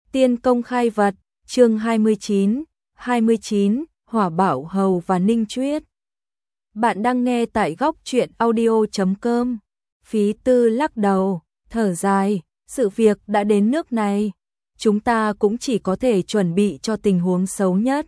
Tiên công khai vật, chương 29, Hỏa Bảo Hầu và Ninh Chuyết. Bạn đang nghe tại góc truyện audio.com. Phí Tư lắc đầu, thở dài, sự việc đã đến nước này, chúng ta cũng chỉ có thể chuẩn bị cho tình huống xấu nhất.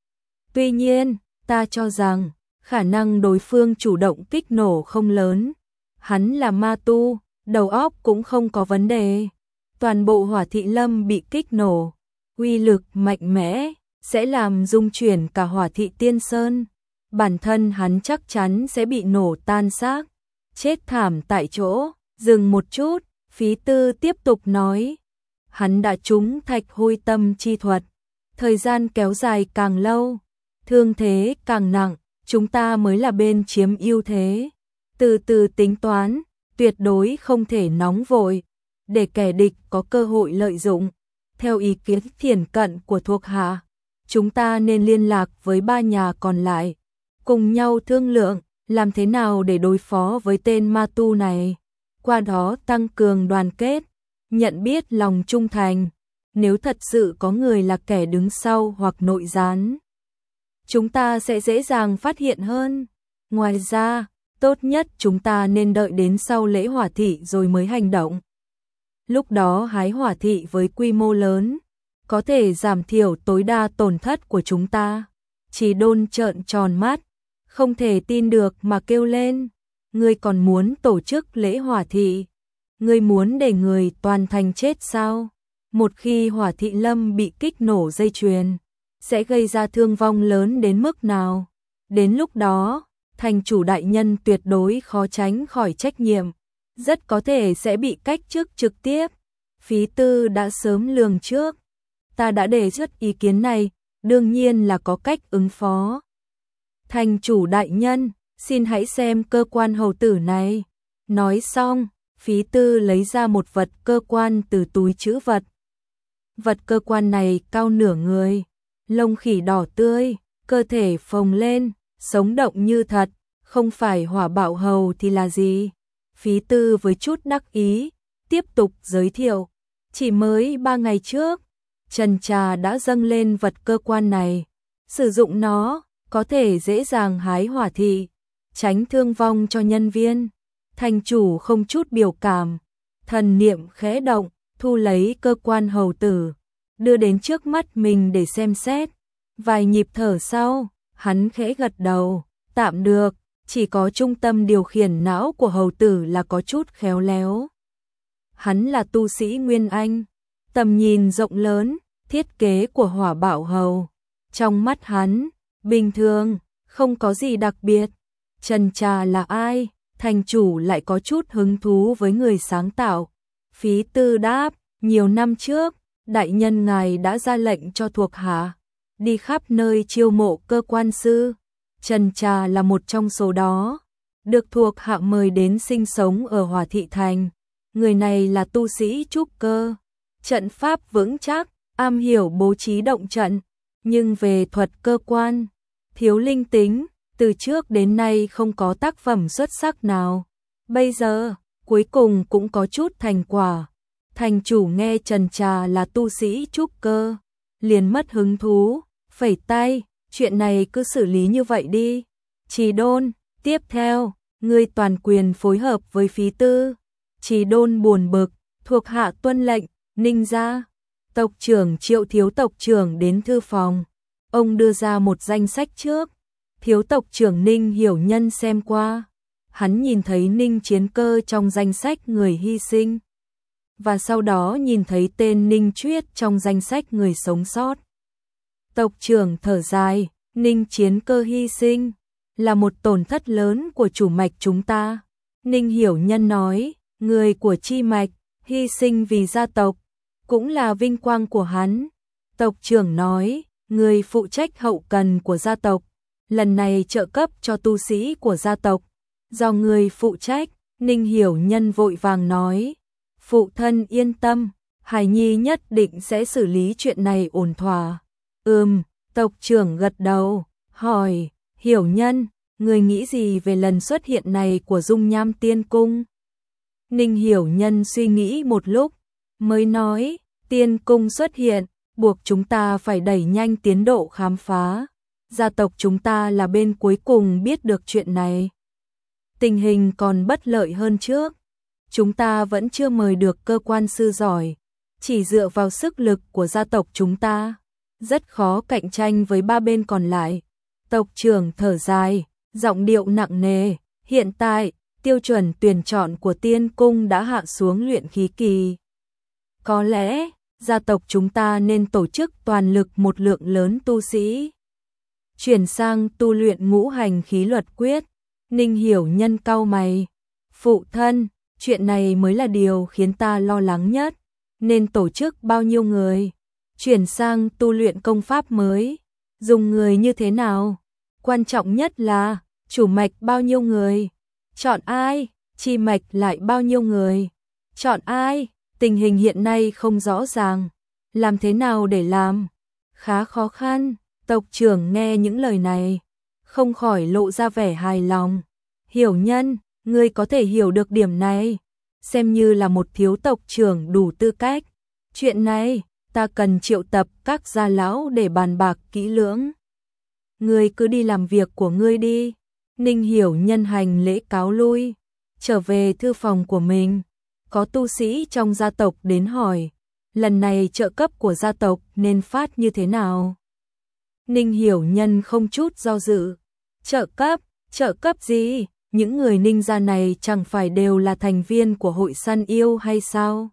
Tuy nhiên, ta cho rằng, khả năng đối phương chủ động kích nổ không lớn. Hắn là ma tu, đầu óc cũng không có vấn đề. Toàn bộ Hỏa Thị Lâm bị kích nổ, uy lực mạnh mẽ, sẽ làm rung chuyển cả Hỏa Thị Tiên Sơn. Bản thân hắn chắc chắn sẽ bị nổ tan xác, chết thảm tại chỗ. Dừng một chút, Phí Tư tiếp tục nói. Hắn đã trúng Thạch Hôi Tâm chi thuật. Thời gian kéo dài càng lâu, thương thế càng nặng, chúng ta mới là bên chiếm ưu thế. Từ từ tính toán, tuyệt đối không thể nóng vội, để kẻ địch có cơ hội lợi dụng. Theo ý kiến thiển cận của thuộc hạ, chúng ta nên liên lạc với 3 nhà còn lại, cùng nhau thương lượng làm thế nào để đối phó với tên ma tu này, qua đó tăng cường đoàn kết, nhận biết lòng trung thành. Nếu thật sự có người là kẻ đứng sau hoặc nội gián, chúng ta sẽ dễ dàng phát hiện hơn. Ngoài ra, tốt nhất chúng ta nên đợi đến sau lễ Hỏa Thị rồi mới hành động. Lúc đó hái Hỏa Thị với quy mô lớn, có thể giảm thiểu tối đa tổn thất của chúng ta. Chỉ Đôn trợn tròn mắt, không thể tin được mà kêu lên. Ngươi còn muốn tổ chức lễ Hỏa Thị? Ngươi muốn để người toàn thành chết sao? Một khi Hỏa Thị Lâm bị kích nổ dây chuyền, sẽ gây ra thương vong lớn đến mức nào? Đến lúc đó, thành chủ đại nhân tuyệt đối khó tránh khỏi trách nhiệm, rất có thể sẽ bị cách chức trực tiếp. Phí Tư đã sớm lường trước. Ta đã đề xuất ý kiến này, đương nhiên là có cách ứng phó. Thành chủ đại nhân, xin hãy xem cơ quan hầu tử này. Nói xong, Phí Tư lấy ra một vật cơ quan từ túi trữ vật. Vật cơ quan này cao nửa người, lông khỉ đỏ tươi, cơ thể phồng lên, sống động như thật, không phải Hỏa Bảo Hầu thì là gì? Phí Tư với chút đắc ý, tiếp tục giới thiệu. Chỉ mới 3 ngày trước, Trần Trà đã dâng lên vật cơ quan này. Sử dụng nó, có thể dễ dàng hái Hỏa Thị, tránh thương vong cho nhân viên. Thành chủ không chút biểu cảm, thần niệm khẽ động, thu lấy cơ quan hầu tử, đưa đến trước mắt mình để xem xét. Vài nhịp thở sau, hắn khẽ gật đầu, tạm được, chỉ có trung tâm điều khiển não của hầu tử là có chút khéo léo. Hắn là tu sĩ Nguyên Anh, tầm nhìn rộng lớn, thiết kế của Hỏa Bảo Hầu. Trong mắt hắn, bình thường, không có gì đặc biệt. Trần Trà là ai? Thành chủ lại có chút hứng thú với người sáng tạo. Phí Tư đáp, nhiều năm trước, đại nhân ngài đã ra lệnh cho thuộc hạ đi khắp nơi chiêu mộ cơ quan sư. Trần Trà là một trong số đó, được thuộc hạ mời đến sinh sống ở Hỏa Thị Thành. Người này là tu sĩ trúc cơ, trận pháp vững chắc, am hiểu bố trí động trận, nhưng về thuật cơ quan, thiếu linh tính, từ trước đến nay không có tác phẩm xuất sắc nào. Bây giờ, cuối cùng cũng có chút thành quả. Thành chủ nghe Trần Trà là tu sĩ trúc cơ, liền mất hứng thú, phẩy tay, chuyện này cứ xử lý như vậy đi. Trì Đôn, tiếp theo, ngươi toàn quyền phối hợp với Phí Tư. Trì Đôn buồn bực, thuộc hạ tuân lệnh. Ninh gia, tộc trưởng Triệu thiếu tộc trưởng đến thư phòng. Ông đưa ra một danh sách trước. Thiếu tộc trưởng Ninh Hiểu Nhân xem qua. Hắn nhìn thấy Ninh Chiến Cơ trong danh sách người hy sinh, và sau đó nhìn thấy tên Ninh Chuyết trong danh sách người sống sót. Tộc trưởng thở dài, Ninh Chiến Cơ hy sinh là một tổn thất lớn của chủ mạch chúng ta. Ninh Hiểu Nhân nói, người của chi mạch hy sinh vì gia tộc, cũng là vinh quang của hắn. Tộc trưởng nói, người phụ trách hậu cần của gia tộc, lần này trợ cấp cho tu sĩ của gia tộc, do người phụ trách. Ninh Hiểu Nhân vội vàng nói, phụ thân yên tâm, Hải Nhi nhất định sẽ xử lý chuyện này ổn thỏa. Tộc trưởng gật đầu, hỏi, Hiểu Nhân, người nghĩ gì về lần xuất hiện này của Dung Nham Tiên Cung? Ninh Hiểu Nhân suy nghĩ một lúc, mới nói, Tiên cung xuất hiện, buộc chúng ta phải đẩy nhanh tiến độ khám phá. Gia tộc chúng ta là bên cuối cùng biết được chuyện này. Tình hình còn bất lợi hơn trước. Chúng ta vẫn chưa mời được cơ quan sư giỏi. Chỉ dựa vào sức lực của gia tộc chúng ta, rất khó cạnh tranh với ba bên còn lại. Tộc trưởng thở dài, giọng điệu nặng nề. Hiện tại, tiêu chuẩn tuyển chọn của tiên cung đã hạ xuống luyện khí kỳ. Có lẽ, gia tộc chúng ta nên tổ chức toàn lực một lượng lớn tu sĩ. Chuyển sang tu luyện ngũ hành khí luật quyết. Ninh Hiểu Nhân cau mày. Phụ thân, chuyện này mới là điều khiến ta lo lắng nhất. Nên tổ chức bao nhiêu người? Chuyển sang tu luyện công pháp mới. Dùng người như thế nào? Quan trọng nhất là, chủ mạch bao nhiêu người? Chọn ai? Chi mạch lại bao nhiêu người? Chọn ai? Tình hình hiện nay không rõ ràng. Làm thế nào để làm? Khá khó khăn. Tộc trưởng nghe những lời này, không khỏi lộ ra vẻ hài lòng. Hiểu Nhân, ngươi có thể hiểu được điểm này. Xem như là một thiếu tộc trưởng đủ tư cách. Chuyện này, ta cần triệu tập các gia lão để bàn bạc kỹ lưỡng. Ngươi cứ đi làm việc của ngươi đi. Ninh Hiểu Nhân hành lễ cáo lui, trở về thư phòng của mình. Có tu sĩ trong gia tộc đến hỏi, lần này trợ cấp của gia tộc nên phát như thế nào? Ninh Hiểu Nhân không chút do dự. Trợ cấp gì? Những người Ninh gia này chẳng phải đều là thành viên của hội săn yêu hay sao?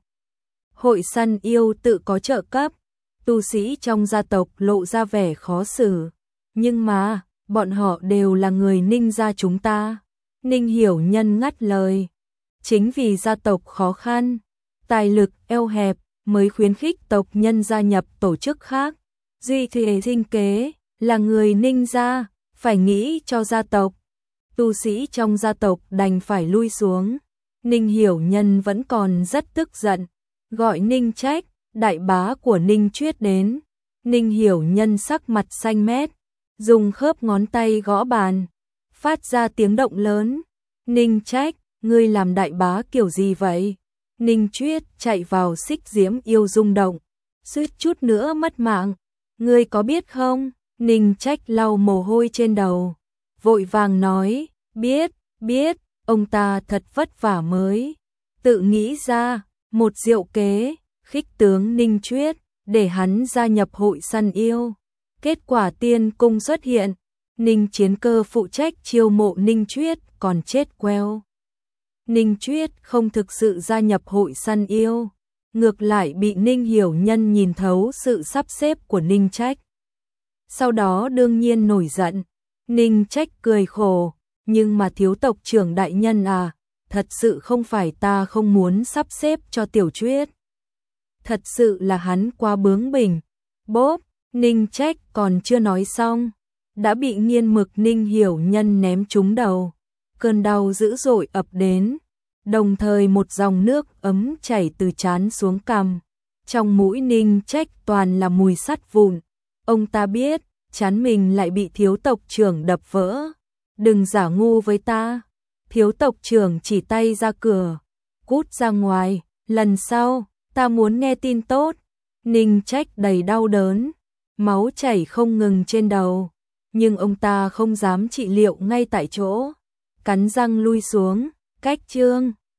Hội săn yêu tự có trợ cấp. Tu sĩ trong gia tộc lộ ra vẻ khó xử. Nhưng mà, bọn họ đều là người Ninh gia chúng ta. Ninh Hiểu Nhân ngắt lời. Chính vì gia tộc khó khăn, tài lực eo hẹp mới khuyến khích tộc nhân gia nhập tổ chức khác. Duy thể sinh kế là người Ninh gia, phải nghĩ cho gia tộc. Tu sĩ trong gia tộc đành phải lui xuống. Ninh Hiểu Nhân vẫn còn rất tức giận, gọi Ninh Trách, đại bá của Ninh Chuyết đến. Ninh Hiểu Nhân sắc mặt xanh mét, dùng khớp ngón tay gõ bàn, phát ra tiếng động lớn. Ninh Trách, ngươi làm đại bá kiểu gì vậy? Ninh Chuyết chạy vào xích diễm yêu rung động, suýt chút nữa mất mạng. Ngươi có biết không? Ninh Trách lau mồ hôi trên đầu, vội vàng nói, biết, ông ta thật vất vả mới tự nghĩ ra một diệu kế, khích tướng Ninh Chuyết, để hắn gia nhập hội săn yêu. Kết quả tiên cung xuất hiện, Ninh Chiến Cơ phụ trách chiêu mộ Ninh Chuyết còn chết queo. Ninh Chuyết không thực sự gia nhập hội săn yêu, ngược lại bị Ninh Hiểu Nhân nhìn thấu sự sắp xếp của Ninh Trách. Sau đó đương nhiên nổi giận. Ninh Trách cười khổ, nhưng mà thiếu tộc trưởng đại nhân à, thật sự không phải ta không muốn sắp xếp cho Tiểu Chuyết. Thật sự là hắn quá bướng bỉnh. Bốp, Ninh Trách còn chưa nói xong, đã bị nghiên mực Ninh Hiểu Nhân ném trúng đầu. Cơn đau dữ dội ập đến, đồng thời một dòng nước ấm chảy từ trán xuống cằm. Trong mũi Ninh Trách toàn là mùi sắt vụn. Ông ta biết, trán mình lại bị thiếu tộc trưởng đập vỡ. Đừng giả ngu với ta. Thiếu tộc trưởng chỉ tay ra cửa. Cút ra ngoài, lần sau, ta muốn nghe tin tốt. Ninh Trách đầy đau đớn, máu chảy không ngừng trên đầu. Nhưng ông ta không dám trị liệu ngay tại chỗ. Cắn răng lui xuống, cách chương.